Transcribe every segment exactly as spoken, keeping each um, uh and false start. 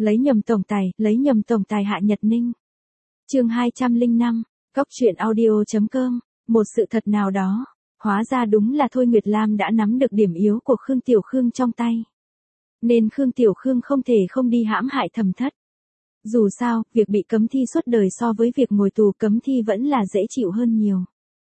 Lấy nhầm tổng tài, lấy nhầm tổng tài Hạ Nhật Ninh. Chương hai trăm lẻ năm, Cóc truyện audio chấm com, một sự thật nào đó, hóa ra đúng là Thôi Nguyệt Lam đã nắm được điểm yếu của Khương Tiểu Khương trong tay. Nên Khương Tiểu Khương không thể không đi hãm hại Thẩm Thất. Dù sao, việc bị cấm thi suốt đời so với việc ngồi tù cấm thi vẫn là dễ chịu hơn nhiều.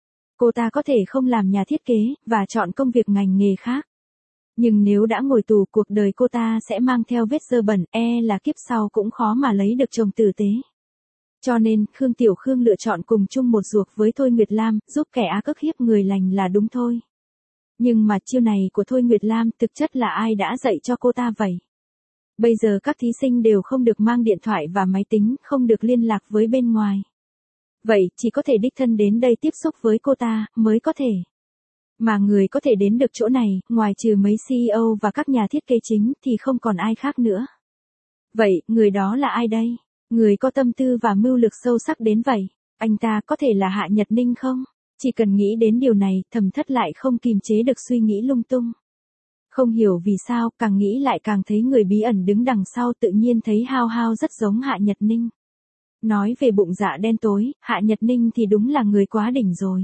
Cô ta có thể không làm nhà thiết kế, và chọn công việc ngành nghề khác. Nhưng nếu đã ngồi tù, cuộc đời cô ta sẽ mang theo vết dơ bẩn, e là kiếp sau cũng khó mà lấy được chồng tử tế. Cho nên, Khương Tiểu Khương lựa chọn cùng chung một ruột với Thôi Nguyệt Lam, giúp kẻ ác ức hiếp người lành là đúng thôi. Nhưng mà chiêu này của Thôi Nguyệt Lam thực chất là ai đã dạy cho cô ta vậy? Bây giờ các thí sinh đều không được mang điện thoại và máy tính, không được liên lạc với bên ngoài. Vậy, chỉ có thể đích thân đến đây tiếp xúc với cô ta, mới có thể. Mà người có thể đến được chỗ này, ngoài trừ mấy xê e ô và các nhà thiết kế chính, thì không còn ai khác nữa. Vậy, người đó là ai đây? Người có tâm tư và mưu lược sâu sắc đến vậy. Anh ta có thể là Hạ Nhật Ninh không? Chỉ cần nghĩ đến điều này, Thẩm Thất lại không kìm chế được suy nghĩ lung tung. Không hiểu vì sao, càng nghĩ lại càng thấy người bí ẩn đứng đằng sau, tự nhiên thấy hao hao rất giống Hạ Nhật Ninh. Nói về bụng dạ đen tối, Hạ Nhật Ninh thì đúng là người quá đỉnh rồi.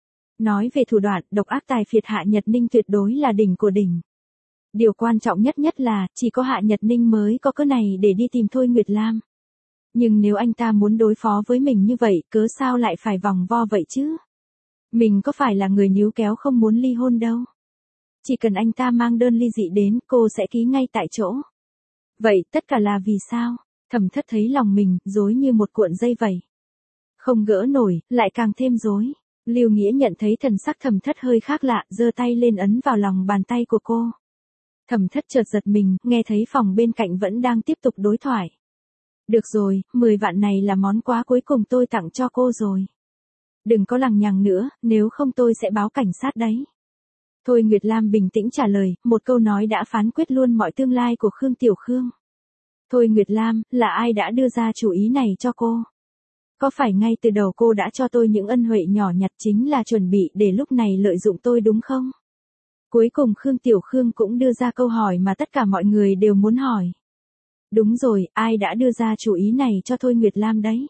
Nói về thủ đoạn, độc ác tài phiệt, Hạ Nhật Ninh tuyệt đối là đỉnh của đỉnh. Điều quan trọng nhất nhất là, chỉ có Hạ Nhật Ninh mới có cớ này để đi tìm Thôi Nguyệt Lam. Nhưng nếu anh ta muốn đối phó với mình như vậy, cớ sao lại phải vòng vo vậy chứ? Mình có phải là người níu kéo không muốn ly hôn đâu. Chỉ cần anh ta mang đơn ly dị đến, cô sẽ ký ngay tại chỗ. Vậy, tất cả là vì sao? Thẩm Thất thấy lòng mình, rối như một cuộn dây vậy. Không gỡ nổi, lại càng thêm rối. Lưu Nghĩa nhận thấy thần sắc Thẩm Thất hơi khác lạ, giơ tay lên ấn vào lòng bàn tay của cô. Thẩm Thất chợt giật mình, nghe thấy phòng bên cạnh vẫn đang tiếp tục đối thoại. Được rồi, mười vạn này là món quà cuối cùng tôi tặng cho cô rồi. Đừng có lằng nhằng nữa, nếu không tôi sẽ báo cảnh sát đấy. Thôi Nguyệt Lam bình tĩnh trả lời, một câu nói đã phán quyết luôn mọi tương lai của Khương Tiểu Khương. Thôi Nguyệt Lam, là ai đã đưa ra chủ ý này cho cô? Có phải ngay từ đầu cô đã cho tôi những ân huệ nhỏ nhặt chính là chuẩn bị để lúc này lợi dụng tôi đúng không? Cuối cùng Khương Tiểu Khương cũng đưa ra câu hỏi mà tất cả mọi người đều muốn hỏi. Đúng rồi, ai đã đưa ra chủ ý này cho Thôi Nguyệt Lam đấy?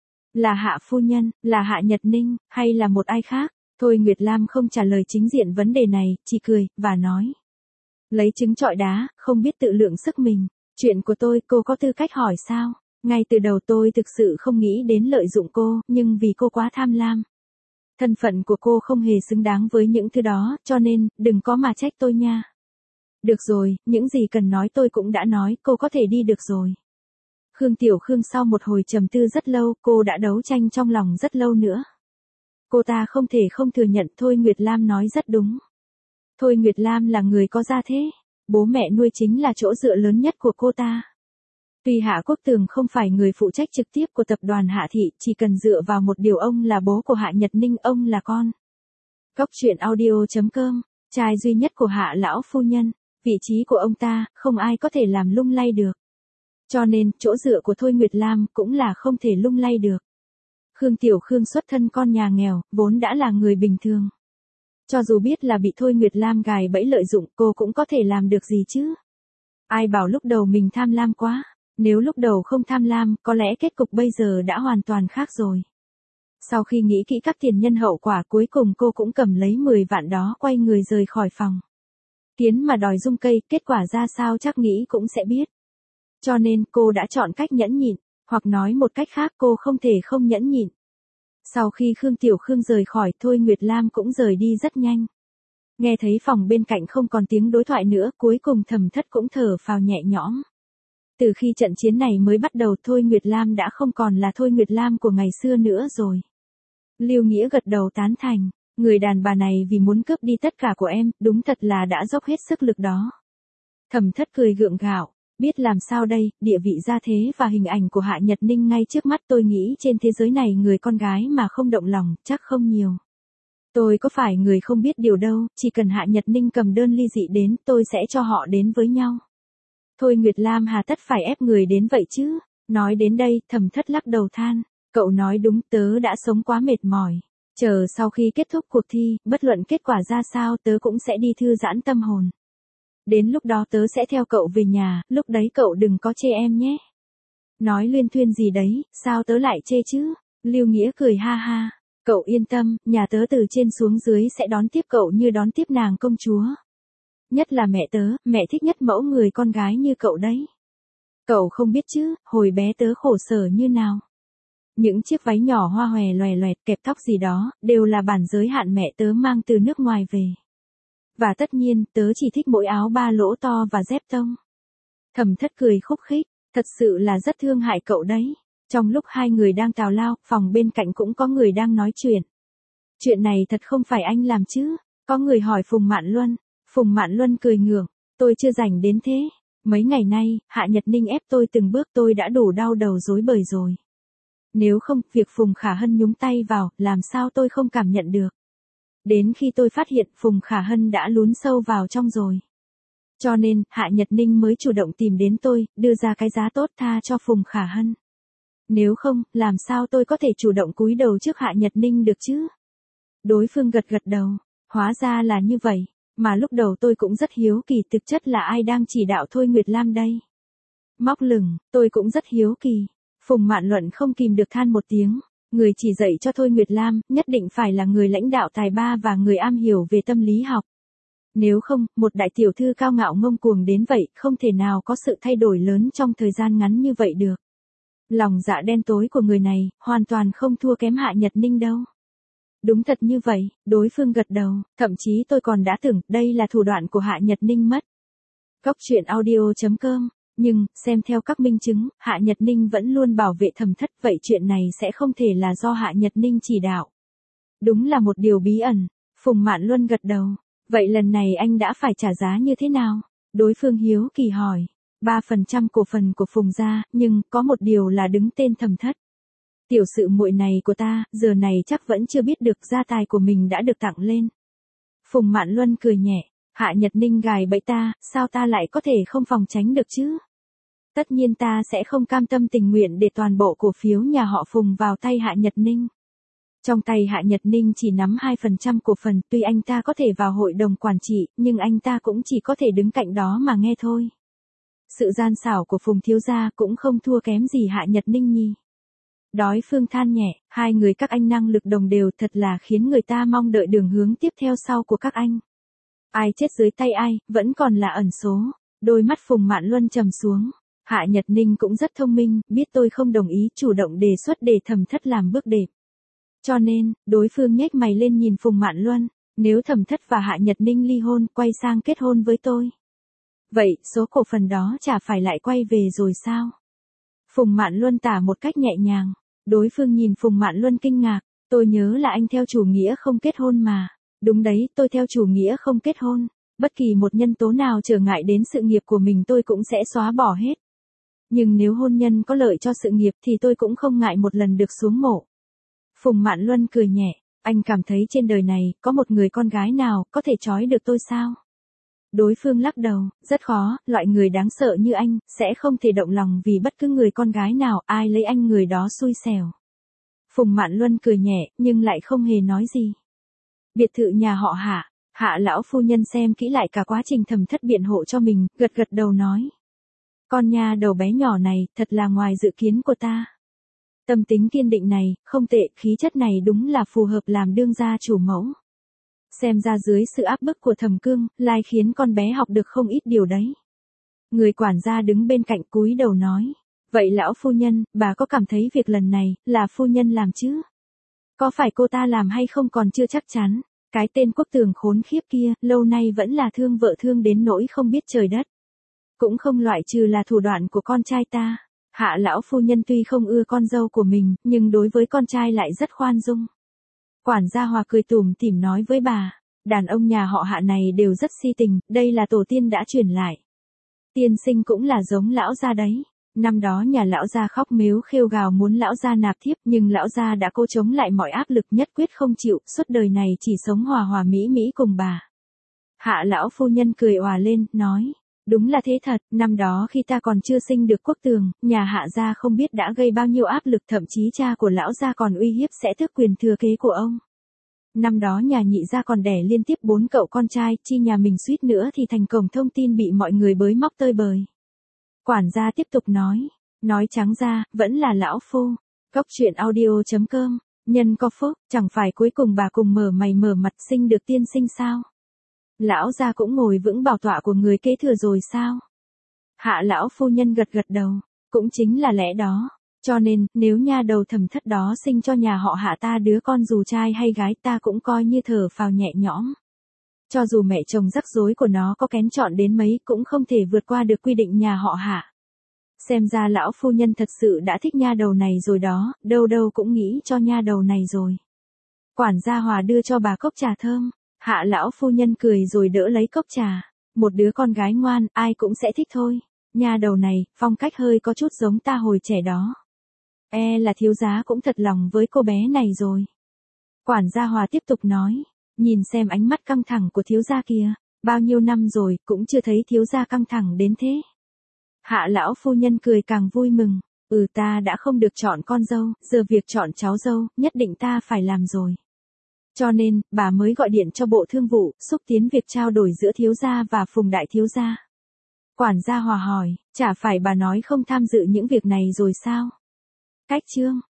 Là Hạ phu nhân, là Hạ Nhật Ninh, hay là một ai khác? Thôi Nguyệt Lam không trả lời chính diện vấn đề này, chỉ cười, và nói. Lấy trứng trọi đá, không biết tự lượng sức mình. Chuyện của tôi, cô có tư cách hỏi sao? Ngay từ đầu tôi thực sự không nghĩ đến lợi dụng cô, nhưng vì cô quá tham lam. Thân phận của cô không hề xứng đáng với những thứ đó, cho nên, đừng có mà trách tôi nha. Được rồi, những gì cần nói tôi cũng đã nói, cô có thể đi được rồi. Khương Tiểu Khương sau một hồi trầm tư rất lâu, cô đã đấu tranh trong lòng rất lâu nữa. Cô ta không thể không thừa nhận Thôi Nguyệt Lam nói rất đúng. Thôi Nguyệt Lam là người có gia thế, bố mẹ nuôi chính là chỗ dựa lớn nhất của cô ta. Tuy Hạ Quốc Tường không phải người phụ trách trực tiếp của tập đoàn Hạ Thị, chỉ cần dựa vào một điều ông là bố của Hạ Nhật Ninh, ông là con. Cóc truyện audio chấm com, trai duy nhất của Hạ lão phu nhân, vị trí của ông ta, không ai có thể làm lung lay được. Cho nên, chỗ dựa của Thôi Nguyệt Lam cũng là không thể lung lay được. Khương Tiểu Khương xuất thân con nhà nghèo, vốn đã là người bình thường. Cho dù biết là bị Thôi Nguyệt Lam gài bẫy lợi dụng, cô cũng có thể làm được gì chứ? Ai bảo lúc đầu mình tham lam quá? Nếu lúc đầu không tham lam, có lẽ kết cục bây giờ đã hoàn toàn khác rồi. Sau khi nghĩ kỹ các tiền nhân hậu quả, cuối cùng cô cũng cầm lấy mười vạn đó quay người rời khỏi phòng. Kiến mà đòi rung cây, kết quả ra sao chắc nghĩ cũng sẽ biết. Cho nên cô đã chọn cách nhẫn nhịn, hoặc nói một cách khác cô không thể không nhẫn nhịn. Sau khi Khương Tiểu Khương rời khỏi, Thôi Nguyệt Lam cũng rời đi rất nhanh. Nghe thấy phòng bên cạnh không còn tiếng đối thoại nữa, cuối cùng Thẩm Thất cũng thở phào nhẹ nhõm. Từ khi trận chiến này mới bắt đầu, Thôi Nguyệt Lam đã không còn là Thôi Nguyệt Lam của ngày xưa nữa rồi. Lưu Nghĩa gật đầu tán thành, người đàn bà này vì muốn cướp đi tất cả của em, đúng thật là đã dốc hết sức lực đó. Thẩm Thất cười gượng gạo, biết làm sao đây, địa vị gia thế và hình ảnh của Hạ Nhật Ninh ngay trước mắt, tôi nghĩ trên thế giới này người con gái mà không động lòng, chắc không nhiều. Tôi có phải người không biết điều đâu, chỉ cần Hạ Nhật Ninh cầm đơn ly dị đến, tôi sẽ cho họ đến với nhau. Thôi Nguyệt Lam hà tất phải ép người đến vậy chứ? Nói đến đây, Thẩm Thất lắc đầu than, cậu nói đúng, tớ đã sống quá mệt mỏi. Chờ sau khi kết thúc cuộc thi, bất luận kết quả ra sao tớ cũng sẽ đi thư giãn tâm hồn. Đến lúc đó tớ sẽ theo cậu về nhà, lúc đấy cậu đừng có chê em nhé. Nói luyên thuyên gì đấy, sao tớ lại chê chứ? Lưu Nghĩa cười ha ha. Cậu yên tâm, nhà tớ từ trên xuống dưới sẽ đón tiếp cậu như đón tiếp nàng công chúa. Nhất là mẹ tớ, mẹ thích nhất mẫu người con gái như cậu đấy. Cậu không biết chứ, hồi bé tớ khổ sở như nào. Những chiếc váy nhỏ hoa hòe loè loẹt kẹp tóc gì đó, đều là bản giới hạn mẹ tớ mang từ nước ngoài về. Và tất nhiên, tớ chỉ thích mỗi áo ba lỗ to và dép tông. Thẩm Thất cười khúc khích, thật sự là rất thương hại cậu đấy. Trong lúc hai người đang tào lao, phòng bên cạnh cũng có người đang nói chuyện. Chuyện này thật không phải anh làm chứ? Có người hỏi Phùng Mạn Luân. Phùng Mạn Luân cười ngượng, tôi chưa rảnh đến thế. Mấy ngày nay, Hạ Nhật Ninh ép tôi từng bước tôi đã đủ đau đầu rối bời rồi. Nếu không, việc Phùng Khả Hân nhúng tay vào, làm sao tôi không cảm nhận được. Đến khi tôi phát hiện Phùng Khả Hân đã lún sâu vào trong rồi. Cho nên, Hạ Nhật Ninh mới chủ động tìm đến tôi, đưa ra cái giá tốt tha cho Phùng Khả Hân. Nếu không, làm sao tôi có thể chủ động cúi đầu trước Hạ Nhật Ninh được chứ? Đối phương gật gật đầu, hóa ra là như vậy, mà lúc đầu tôi cũng rất hiếu kỳ thực chất là ai đang chỉ đạo Thôi Nguyệt Lam đây. Móc lửng, tôi cũng rất hiếu kỳ. Phùng Mạn Luận không kìm được than một tiếng, người chỉ dạy cho Thôi Nguyệt Lam, nhất định phải là người lãnh đạo tài ba và người am hiểu về tâm lý học. Nếu không, một đại tiểu thư cao ngạo ngông cuồng đến vậy, không thể nào có sự thay đổi lớn trong thời gian ngắn như vậy được. Lòng dạ đen tối của người này, hoàn toàn không thua kém Hạ Nhật Ninh đâu. Đúng thật như vậy, đối phương gật đầu, thậm chí tôi còn đã tưởng đây là thủ đoạn của Hạ Nhật Ninh mất. Góc truyện audio chấm com, nhưng, xem theo các minh chứng, Hạ Nhật Ninh vẫn luôn bảo vệ Thẩm Thất, vậy chuyện này sẽ không thể là do Hạ Nhật Ninh chỉ đạo. Đúng là một điều bí ẩn, Phùng Mạn Luân gật đầu, vậy lần này anh đã phải trả giá như thế nào? Đối phương hiếu kỳ hỏi. ba phần trăm cổ phần của Phùng gia, nhưng có một điều là đứng tên Thẩm Thất. Tiểu sự muội này của ta, giờ này chắc vẫn chưa biết được gia tài của mình đã được tặng lên. Phùng Mạn Luân cười nhẹ, Hạ Nhật Ninh gài bẫy ta, sao ta lại có thể không phòng tránh được chứ? Tất nhiên ta sẽ không cam tâm tình nguyện để toàn bộ cổ phiếu nhà họ Phùng vào tay Hạ Nhật Ninh. Trong tay Hạ Nhật Ninh chỉ nắm hai phần trăm cổ phần, tuy anh ta có thể vào hội đồng quản trị, nhưng anh ta cũng chỉ có thể đứng cạnh đó mà nghe thôi. Sự gian xảo của Phùng thiếu gia cũng không thua kém gì Hạ Nhật Ninh nhỉ. Đối phương than nhẹ, hai người các anh năng lực đồng đều thật là khiến người ta mong đợi đường hướng tiếp theo sau của các anh. Ai chết dưới tay ai, vẫn còn là ẩn số. Đôi mắt Phùng Mạn Luân trầm xuống. Hạ Nhật Ninh cũng rất thông minh, biết tôi không đồng ý chủ động đề xuất để Thẩm Thất làm bước đệm. Cho nên, đối phương nhếch mày lên nhìn Phùng Mạn Luân, nếu Thẩm Thất và Hạ Nhật Ninh ly hôn, quay sang kết hôn với tôi. Vậy, số cổ phần đó chả phải lại quay về rồi sao? Phùng Mạn Luân tả một cách nhẹ nhàng. Đối phương nhìn Phùng Mạn Luân kinh ngạc, tôi nhớ là anh theo chủ nghĩa không kết hôn mà. Đúng đấy, tôi theo chủ nghĩa không kết hôn. Bất kỳ một nhân tố nào trở ngại đến sự nghiệp của mình tôi cũng sẽ xóa bỏ hết. Nhưng nếu hôn nhân có lợi cho sự nghiệp thì tôi cũng không ngại một lần được xuống mộ. Phùng Mạn Luân cười nhẹ, anh cảm thấy trên đời này có một người con gái nào có thể trói được tôi sao? Đối phương lắc đầu, rất khó, loại người đáng sợ như anh, sẽ không thể động lòng vì bất cứ người con gái nào, ai lấy anh người đó xui xẻo. Phùng Mạn Luân cười nhẹ, nhưng lại không hề nói gì. Biệt thự nhà họ Hạ, Hạ lão phu nhân xem kỹ lại cả quá trình Thẩm Thất biện hộ cho mình, gật gật đầu nói. Con nha đầu bé nhỏ này, thật là ngoài dự kiến của ta. Tâm tính kiên định này, không tệ, khí chất này đúng là phù hợp làm đương gia chủ mẫu. Xem ra dưới sự áp bức của Thẩm Cương, lai khiến con bé học được không ít điều đấy. Người quản gia đứng bên cạnh cúi đầu nói. Vậy lão phu nhân, bà có cảm thấy việc lần này, là phu nhân làm chứ? Có phải cô ta làm hay không còn chưa chắc chắn. Cái tên Quốc Tường khốn khiếp kia, lâu nay vẫn là thương vợ thương đến nỗi không biết trời đất. Cũng không loại trừ là thủ đoạn của con trai ta. Hạ lão phu nhân tuy không ưa con dâu của mình, nhưng đối với con trai lại rất khoan dung. Quản gia Hòa cười tủm tỉm nói với bà, đàn ông nhà họ Hạ này đều rất si tình, đây là tổ tiên đã truyền lại. Tiên sinh cũng là giống lão gia đấy. Năm đó nhà lão gia khóc mếu khêu gào muốn lão gia nạp thiếp, nhưng lão gia đã cố chống lại mọi áp lực, nhất quyết không chịu, suốt đời này chỉ sống hòa hòa mỹ mỹ cùng bà. Hạ lão phu nhân cười òa lên, nói, đúng là thế thật, năm đó khi ta còn chưa sinh được Quốc Tường, nhà Hạ gia không biết đã gây bao nhiêu áp lực, thậm chí cha của lão gia còn uy hiếp sẽ tước quyền thừa kế của ông. Năm đó nhà Nhị gia còn đẻ liên tiếp bốn cậu con trai, chi nhà mình suýt nữa thì thành cổng thông tin bị mọi người bới móc tơi bời. Quản gia tiếp tục nói, Nói trắng ra, vẫn là lão phu. Cốc truyện audio.com, nhân có phúc, chẳng phải cuối cùng bà cùng mở mày mở mặt sinh được tiên sinh sao? Lão gia cũng ngồi vững bảo tọa của người kế thừa rồi sao? Hạ lão phu nhân gật gật đầu, cũng chính là lẽ đó. Cho nên, nếu nha đầu Thẩm Thất đó sinh cho nhà họ Hạ ta đứa con dù trai hay gái ta cũng coi như thở phào nhẹ nhõm. Cho dù mẹ chồng rắc rối của nó có kén chọn đến mấy cũng không thể vượt qua được quy định nhà họ Hạ. Xem ra lão phu nhân thật sự đã thích nha đầu này rồi đó, đâu đâu cũng nghĩ cho nha đầu này rồi. Quản gia Hòa đưa cho bà cốc trà thơm, Hạ lão phu nhân cười rồi đỡ lấy cốc trà. Một đứa con gái ngoan, ai cũng sẽ thích thôi. Nha đầu này, phong cách hơi có chút giống ta hồi trẻ đó. E là thiếu gia cũng thật lòng với cô bé này rồi. Quản gia Hòa tiếp tục nói, nhìn xem ánh mắt căng thẳng của thiếu gia kìa, bao nhiêu năm rồi cũng chưa thấy thiếu gia căng thẳng đến thế. Hạ lão phu nhân cười càng vui mừng, ừ ta đã không được chọn con dâu, giờ việc chọn cháu dâu, nhất định ta phải làm rồi. Cho nên, bà mới gọi điện cho Bộ Thương vụ, xúc tiến việc trao đổi giữa thiếu gia và Phùng đại thiếu gia. Quản gia Hòa hỏi, chả phải bà nói không tham dự những việc này rồi sao? Cách chương